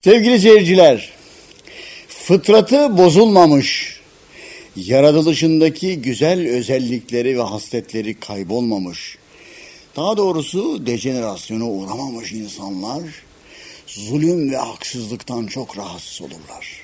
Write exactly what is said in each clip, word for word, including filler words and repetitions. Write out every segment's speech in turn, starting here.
Sevgili seyirciler, fıtratı bozulmamış, yaratılışındaki güzel özellikleri ve hasletleri kaybolmamış, daha doğrusu dejenerasyona uğramamış insanlar, zulüm ve haksızlıktan çok rahatsız olurlar.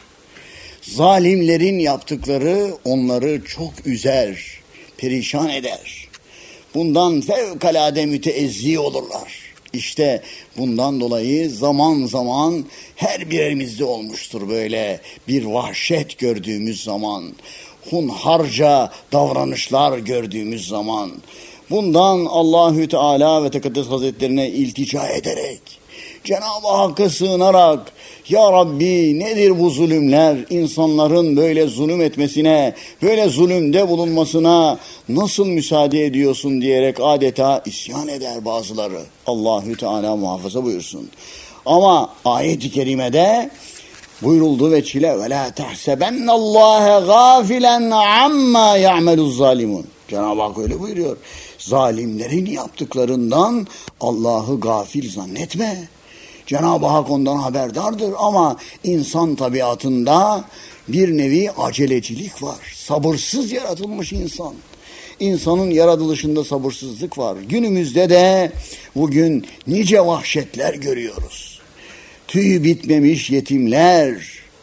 Zalimlerin yaptıkları onları çok üzer, perişan eder. Bundan fevkalade müteezzi olurlar. İşte bundan dolayı zaman zaman her birimizde olmuştur böyle bir vahşet gördüğümüz zaman, hunharca davranışlar gördüğümüz zaman. Bundan Allahü Teala ve Tekaddes Hazretlerine iltica ederek, Cenab-ı Hakk'a sığınarak, Ya Rabbi nedir bu zulümler, insanların böyle zulüm etmesine, böyle zulümde bulunmasına nasıl müsaade ediyorsun diyerek adeta isyan eder bazıları. Allahü Teala muhafaza buyursun. Ama ayet-i kerimede buyuruldu ve çile ve la tahsebennallâhe gâfilen amma ya'meluz zalimun. Cenab-ı Hak öyle buyuruyor. Zalimlerin yaptıklarından Allah'ı gafil zannetme. Cenab-ı Hak ondan haberdardır ama insan tabiatında bir nevi acelecilik var. Sabırsız yaratılmış insan. İnsanın yaratılışında sabırsızlık var. Günümüzde de bugün nice vahşetler görüyoruz. Tüyü bitmemiş yetimler,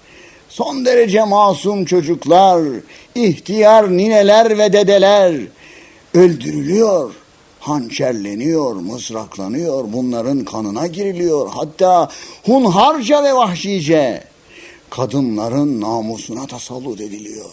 son derece masum çocuklar, ihtiyar nineler ve dedeler öldürülüyor. Hançerleniyor, mızraklanıyor, bunların kanına giriliyor. Hatta hunharca ve vahşice kadınların namusuna tasallut ediliyor.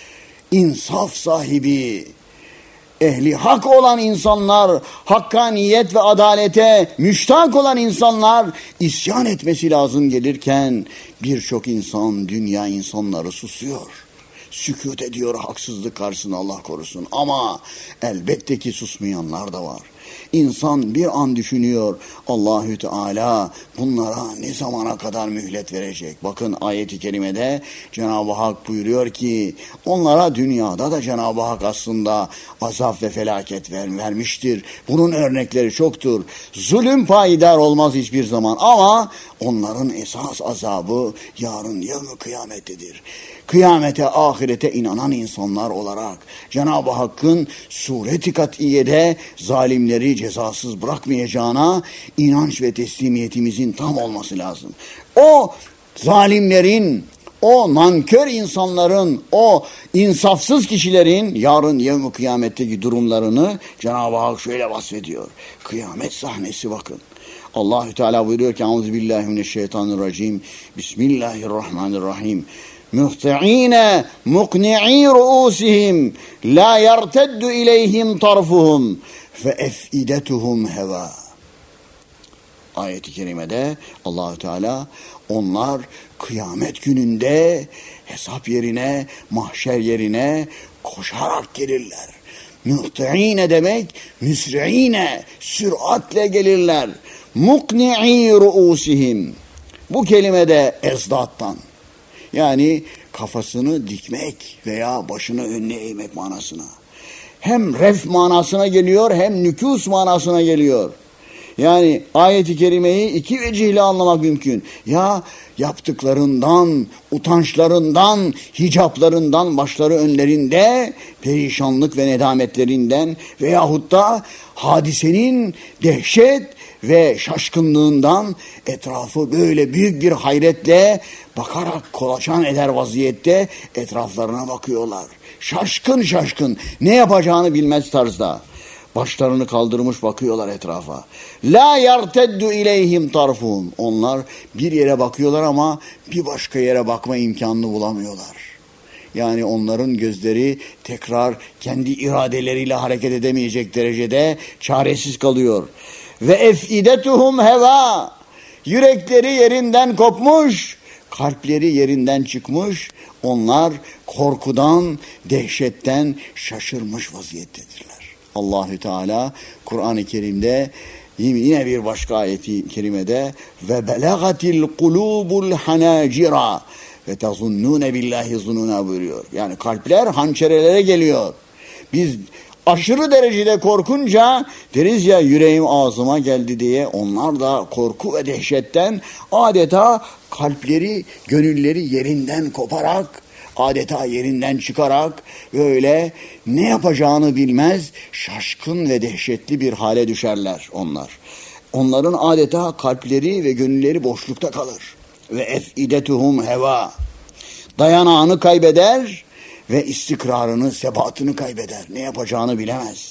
İnsaf sahibi, ehli hak olan insanlar, hakkaniyet ve adalete müştak olan insanlar isyan etmesi lazım gelirken birçok insan, dünya insanları susuyor. Sükût ediyor haksızlık karşısında, Allah korusun. Ama elbette ki susmayanlar da var. İnsan bir an düşünüyor, Allahü Teala bunlara ne zamana kadar mühlet verecek? Bakın ayet-i kerimede Cenab-ı Hak buyuruyor ki onlara dünyada da Cenab-ı Hak aslında azap ve felaket ver, vermiştir. Bunun örnekleri çoktur. Zulüm payidar olmaz hiçbir zaman ama onların esas azabı yarın yevmi kıyamettedir. Kıyamete, ahirete inanan insanlar olarak Cenab-ı Hakk'ın sureti kat'iyede zalimleri cezasız bırakmayacağına inanç ve teslimiyetimizin tam olması lazım. O zalimlerin, o nankör insanların, o insafsız kişilerin yarın yevm-i kıyametteki durumlarını Cenab-ı Hak şöyle vasfediyor. Kıyamet sahnesi bakın. Allahü Teala buyuruyor ki Euzubillahimineşşeytanirracim. Bismillahirrahmanirrahim. Muhti'ine mukni'i ru'usihim la yerteddu ileyhim tarfuhum fe ef'idetuhum heva. Ayet-i kerimede Allahü Teala onlar kıyamet gününde hesap yerine, mahşer yerine koşarak gelirler. Muhti'ine demek müsri'ine, süratle gelirler. Mukni'i ru'usihim. Bu kelime de ezdattan. Yani kafasını dikmek veya başını önüne eğmek manasına. Hem ref manasına geliyor hem nükus manasına geliyor. Yani ayet-i kerimeyi iki vecihle anlamak mümkün. Ya yaptıklarından, utançlarından, hicaplarından, başları önlerinde perişanlık ve nedametlerinden veyahut da hadisenin dehşet ve şaşkınlığından etrafı böyle büyük bir hayretle bakarak kolaçan eder vaziyette etraflarına bakıyorlar. Şaşkın şaşkın, ne yapacağını bilmez tarzda. Başlarını kaldırmış bakıyorlar etrafa. La yerteddu ileyhim tarfuhum. Onlar bir yere bakıyorlar ama bir başka yere bakma imkanını bulamıyorlar. Yani onların gözleri tekrar kendi iradeleriyle hareket edemeyecek derecede çaresiz kalıyor. Ve efidetuhum heva. Yürekleri yerinden kopmuş, kalpleri yerinden çıkmış. Onlar korkudan, dehşetten şaşırmış vaziyettedirler. Allahü Teala Kur'an-ı Kerim'de yine bir başka ayeti kerimede ve belagatil kulubul hanacira ve tazunnune billahi zununa buyuruyor. Yani kalpler hançerelere geliyor. Biz aşırı derecede korkunca deriz ya yüreğim ağzıma geldi diye, onlar da korku ve dehşetten adeta kalpleri, gönülleri yerinden koparak, adeta yerinden çıkarak böyle ne yapacağını bilmez, şaşkın ve dehşetli bir hale düşerler onlar. Onların adeta kalpleri ve gönülleri boşlukta kalır. Ve efidetuhum heva. Dayanağını kaybeder ve istikrarını, sebatını kaybeder. Ne yapacağını bilemez.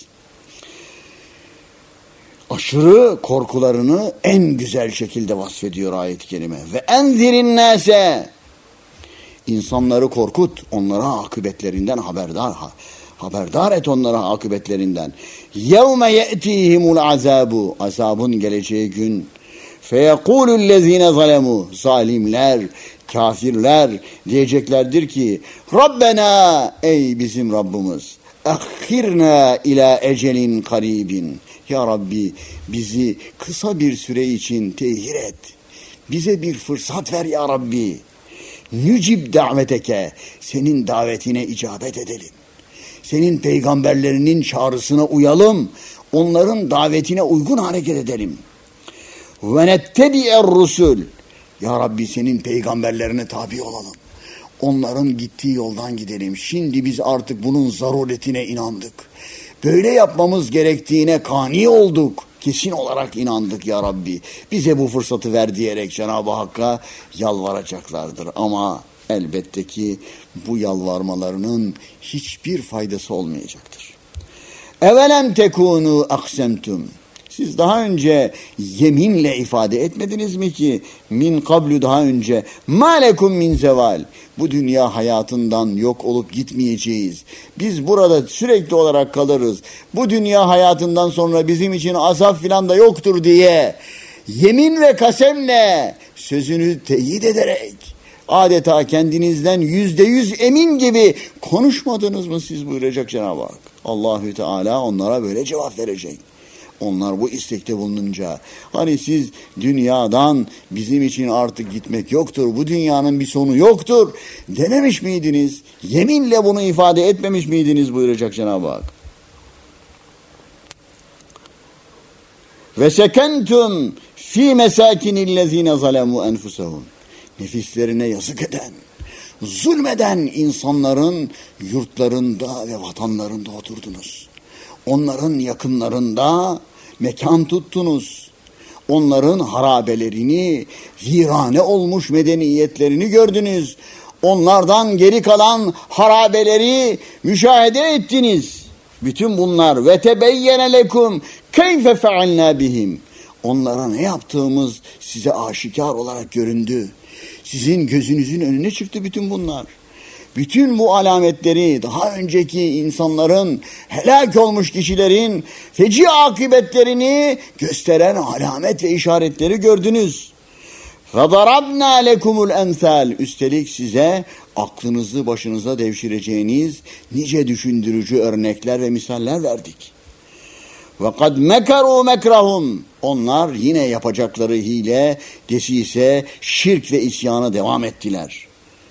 Aşırı korkularını en güzel şekilde vasfediyor ayet-i kerime. Ve enzirin nase. İnsanları korkut, onlara akıbetlerinden haberdar haberdar et onlara akıbetlerinden. Yevme ye'tihimul azabu. Azabın geleceği gün. Feyekulü'llezine zalemu. Zalimler, kafirler diyeceklerdir ki Rabbena, ey bizim Rabbimiz, ahhirna ila ecelin karibin. Ya Rabbi, bizi kısa bir süre için tehir et. Bize bir fırsat ver ya Rabbi. Nücib daveteke, senin davetine icabet edelim. Senin peygamberlerinin çağrısına uyalım. Onların davetine uygun hareket edelim. Ve nettebi'er rusul. Ya Rabbi, senin peygamberlerine tabi olalım. Onların gittiği yoldan gidelim. Şimdi biz artık bunun zaruretine inandık. Böyle yapmamız gerektiğine kani olduk. Kesin olarak inandık ya Rabbi. Bize bu fırsatı ver diyerek Cenab-ı Hakk'a yalvaracaklardır. Ama elbette ki bu yalvarmalarının hiçbir faydası olmayacaktır. Evelem tekunu aksemtum. Siz daha önce yeminle ifade etmediniz mi ki min kablu, daha önce ma lekum min zeval, bu dünya hayatından yok olup gitmeyeceğiz. Biz burada sürekli olarak kalırız. Bu dünya hayatından sonra bizim için azap filan da yoktur diye yemin ve kasemle sözünü teyit ederek adeta kendinizden yüzde yüz emin gibi konuşmadınız mı siz, buyuracak Cenab-ı Hak. Allahü Teala onlara böyle cevap verecek. Onlar bu istekte bulununca, hani siz dünyadan bizim için artık gitmek yoktur, bu dünyanın bir sonu yoktur dememiş miydiniz? Yeminle bunu ifade etmemiş miydiniz, buyuracak Cenab-ı Hak. Ve sekentum fi mesakinillezine zalemu enfusahum. Nefislerine yazık eden, zulmeden insanların yurtlarında ve vatanlarında oturdunuz. Onların yakınlarında mekan tuttunuz. Onların harabelerini, virane olmuş medeniyetlerini gördünüz. Onlardan geri kalan harabeleri müşahede ettiniz. Bütün bunlar ve tebeyyene lekum keyfe fealna bihim. Onlara ne yaptığımız size aşikar olarak göründü. Sizin gözünüzün önüne çıktı bütün bunlar. Bütün bu alametleri, daha önceki insanların, helak olmuş kişilerin feci akıbetlerini gösteren alamet ve işaretleri gördünüz. فَضَرَبْنَا لَكُمُ الْاَمْثَالِ. Üstelik size aklınızı başınıza devşireceğiniz nice düşündürücü örnekler ve misaller verdik. وَقَدْ مَكَرُوا مَكْرَهُمْ. Onlar yine yapacakları hile, desise, şirk ve isyana devam ettiler.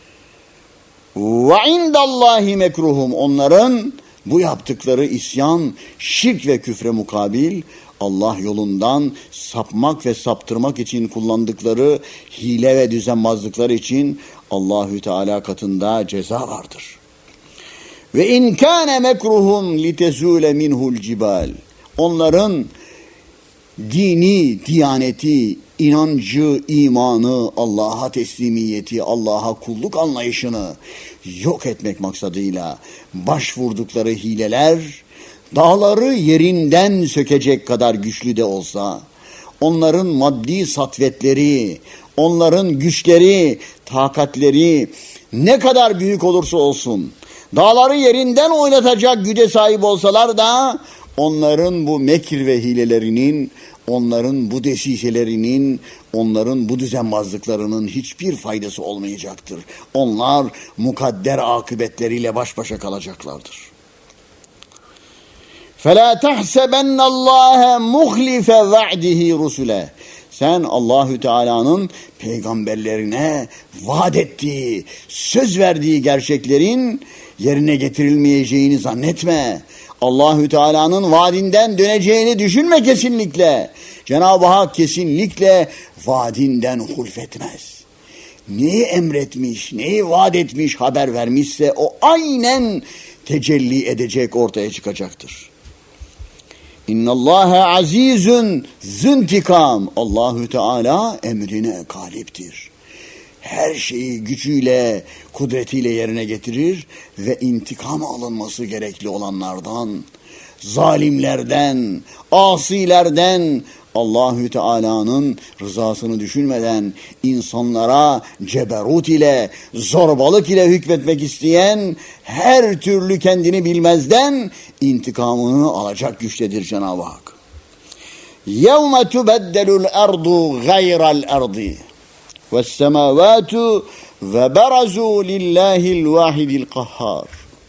وَعِنْدَ اللّٰهِ مَكْرُهُمْ. Onların bu yaptıkları isyan, şirk ve küfre mukabil, Allah yolundan sapmak ve saptırmak için kullandıkları hile ve düzenbazlıkları için Allahü Teala katında ceza vardır. Ve in kana mekruhum litezule minhu'l cibal. Onların dini, diyaneti, inancı, imanı, Allah'a teslimiyeti, Allah'a kulluk anlayışını yok etmek maksadıyla başvurdukları hileler, dağları yerinden sökecek kadar güçlü de olsa, onların maddi satvetleri, onların güçleri, takatleri ne kadar büyük olursa olsun, dağları yerinden oynatacak güce sahip olsalar da, onların bu mekir ve hilelerinin, onların bu desiselerinin, onların bu düzenbazlıklarının hiçbir faydası olmayacaktır. Onlar mukadder akıbetleriyle baş başa kalacaklardır. فَلَا تَحْسَبَنَّ اللّٰهَ مُخْلِفَ وَعْدِهِ رُسُلَهِ. Sen Allahü Teala'nın peygamberlerine vaat ettiği, söz verdiği gerçeklerin yerine getirilmeyeceğini zannetme. Allahü Teala'nın vaadinden döneceğini düşünme kesinlikle. Cenab-ı Hak kesinlikle vaadinden hulfetmez. Neyi emretmiş, neyi vaat etmiş, haber vermişse o aynen tecelli edecek, ortaya çıkacaktır. İnnallâhe azîzün züntikam. Allahü Teala emrine galiptir. Her şeyi gücüyle, kudretiyle yerine getirir ve intikam alınması gerekli olanlardan, zalimlerden, asilerden, Allahü Teala'nın rızasını düşünmeden insanlara ceberut ile, zorbalık ile hükmetmek isteyen her türlü kendini bilmezden intikamını alacak güçtedir Cenab-ı Hak. يَوْمَ تُبَدَّلُ الْأَرْضُ غَيْرَ الْأَرْضِ وَالسَّمَاوَاتُ وَبَرَزُوا لِلّٰهِ الْوَاحِدِ الْقَهَّارِ.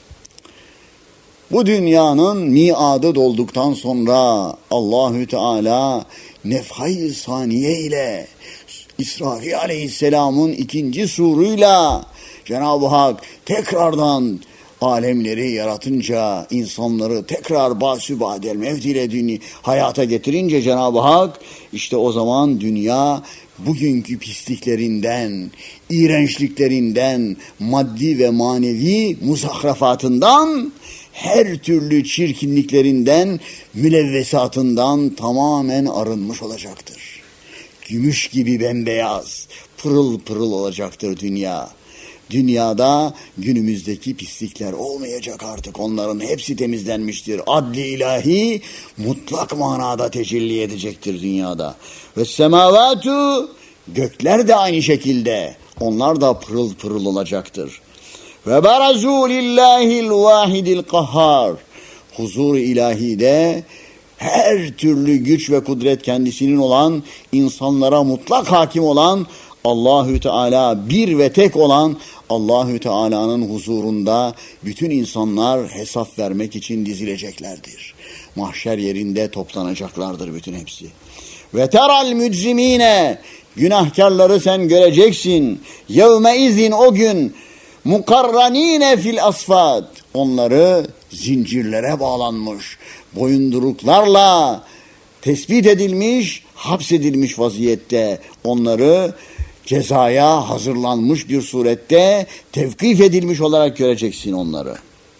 Bu dünyanın miadı dolduktan sonra Allahü Teala nefhay-ı saniye ile İsrafil Aleyhisselam'ın ikinci suruyla Cenab-ı Hak tekrardan alemleri yaratınca, insanları tekrar basü badel mevt ile dünya hayata getirince Cenab-ı Hak, işte o zaman dünya bugünkü pisliklerinden, iğrençliklerinden, maddi ve manevi muzahrafatından, her türlü çirkinliklerinden, mülevvesatından tamamen arınmış olacaktır. Gümüş gibi bembeyaz, pırıl pırıl olacaktır dünya. Dünyada günümüzdeki pislikler olmayacak artık. Onların hepsi temizlenmiştir. Adli ilahi mutlak manada tecelli edecektir dünyada. Ve semavatu, gökler de aynı şekilde. Onlar da pırıl pırıl olacaktır. Ve barazu lillahil vahidil kahhar. Huzur-u ilahide her türlü güç ve kudret kendisinin olan, insanlara mutlak hakim olan, Allahü Teala bir ve tek olan Allahü Teala'nın huzurunda bütün insanlar hesap vermek için dizileceklerdir. Mahşer yerinde toplanacaklardır bütün hepsi. Ve teral mücrimine, günahkarları sen göreceksin. Yevme izin, o gün, mukarranine fil asfad, onları zincirlere bağlanmış, boyunduruklarla tespit edilmiş, hapsedilmiş vaziyette, onları cezaya hazırlanmış bir surette tevkif edilmiş olarak göreceksin onları.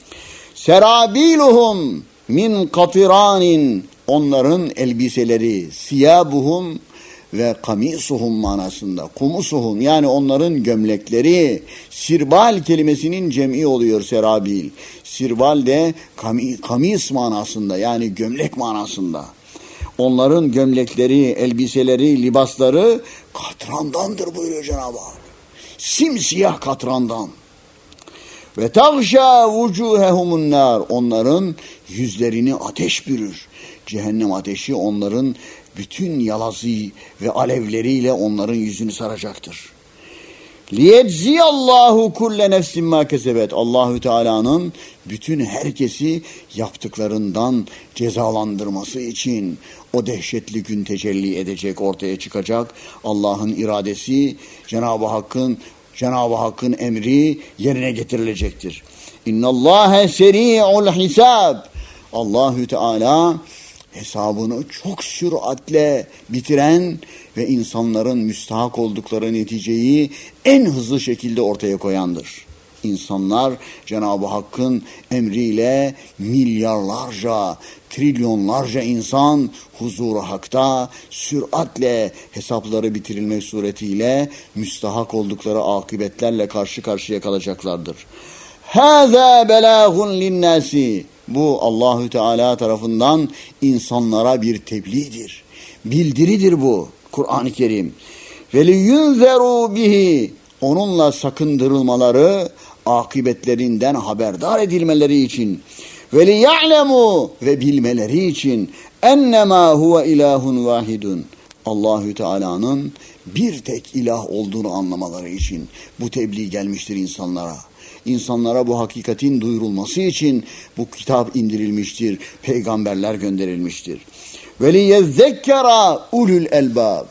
Serabiluhum min katiranin, onların elbiseleri, siyabuhum ve kamisuhum manasında, kumusuhum yani onların gömlekleri, sirbal kelimesinin cem'i oluyor serabil. Sirbal de kamis manasında yani gömlek manasında. Onların gömlekleri, elbiseleri, libasları katrandandır buyuruyor Cenab-ı Hak. Simsiyah katrandan. Ve tağşâ vücûhehumun nâr, onların yüzlerini ateş bürür. Cehennem ateşi onların bütün yalazı ve alevleriyle onların yüzünü saracaktır. Liyecziyallahu kulle nefsin ma kesebet. Allahü Teala'nın bütün herkesi yaptıklarından cezalandırması için o dehşetli gün tecelli edecek, ortaya çıkacak. Allah'ın iradesi, Cenab-ı Hakk'ın Cenab-ı Hakk'ın emri yerine getirilecektir. İnnallâhe seri'ul hisab. Allahü Teala hesabını çok süratle bitiren ve insanların müstahak oldukları neticeyi en hızlı şekilde ortaya koyandır. İnsanlar Cenab-ı Hakk'ın emriyle milyarlarca, trilyonlarca insan huzuru hakta süratle hesapları bitirilmek suretiyle müstahak oldukları akıbetlerle karşı karşıya kalacaklardır. Hâzâ belâhun linnâsi. Bu Allahü Teala tarafından insanlara bir tebliğdir. Bildiridir bu Kur'an-ı Kerim. Ve liyunzeru bihi, onunla sakındırılmaları, akıbetlerinden haberdar edilmeleri için. Ve liya'lemu, ve bilmeleri için. Ennemâ huve ilâhun vâhidun. Allahü Teala'nın bir tek ilah olduğunu anlamaları için bu tebliğ gelmiştir insanlara. İnsanlara bu hakikatin duyurulması için bu kitap indirilmiştir, peygamberler gönderilmiştir. Ve liyezzekkera ulul elbab.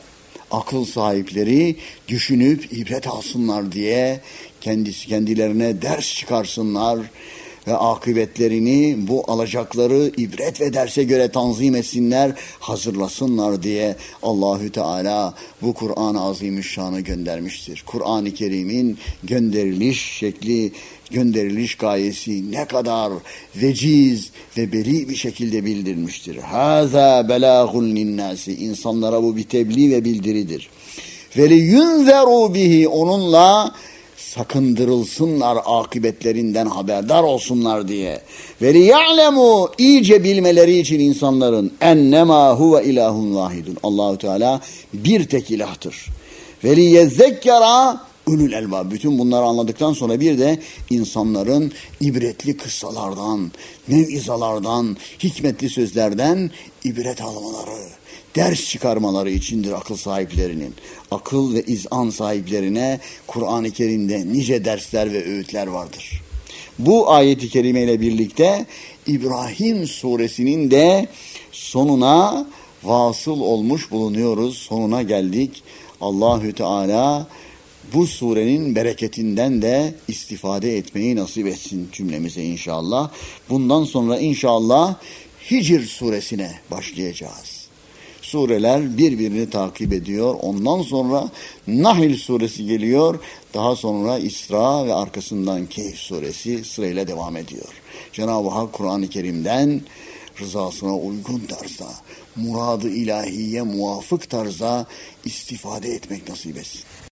akıl sahipleri düşünüp ibret alsınlar diye kendisi kendilerine ders çıkarsınlar ve akıbetlerini bu alacakları ibret ve derse göre tanzim etsinler, hazırlasınlar diye Allahü Teala bu Kur'an-ı Azimüşşan'ı göndermiştir. Kur'an-ı Kerim'in gönderiliş şekli, gönderiliş gayesi ne kadar veciz ve beli bir şekilde bildirmiştir. Hâzâ belâhun linnâsi. İnsanlara bu bir tebliğ ve bildiridir. Ve liyunzerû bihi. Onunla sakındırılsınlar, akıbetlerinden haberdar olsunlar diye. Ve liya'lemû. İyice bilmeleri için insanların ennemâ huve ilâhun vâhidun. Allahu Teala bir tek ilahtır. Ve liyezzekkera ulul elbab. Bütün bunları anladıktan sonra bir de insanların ibretli kıssalardan, mev'izalardan, hikmetli sözlerden ibret almaları, ders çıkarmaları içindir akıl sahiplerinin. Akıl ve izan sahiplerine Kur'an-ı Kerim'de nice dersler ve öğütler vardır. Bu ayeti kerime ile birlikte İbrahim suresinin de sonuna vasıl olmuş bulunuyoruz. Sonuna geldik. Allahü Teala bu surenin bereketinden de istifade etmeyi nasip etsin cümlemize inşallah. Bundan sonra inşallah Hicr suresine başlayacağız. Sureler birbirini takip ediyor. Ondan sonra Nahl suresi geliyor. Daha sonra İsra ve arkasından Kehf suresi sırayla devam ediyor. Cenab-ı Hak Kur'an-ı Kerim'den rızasına uygun tarzda, murad-ı ilahiye muvafık tarzda istifade etmek nasip etsin.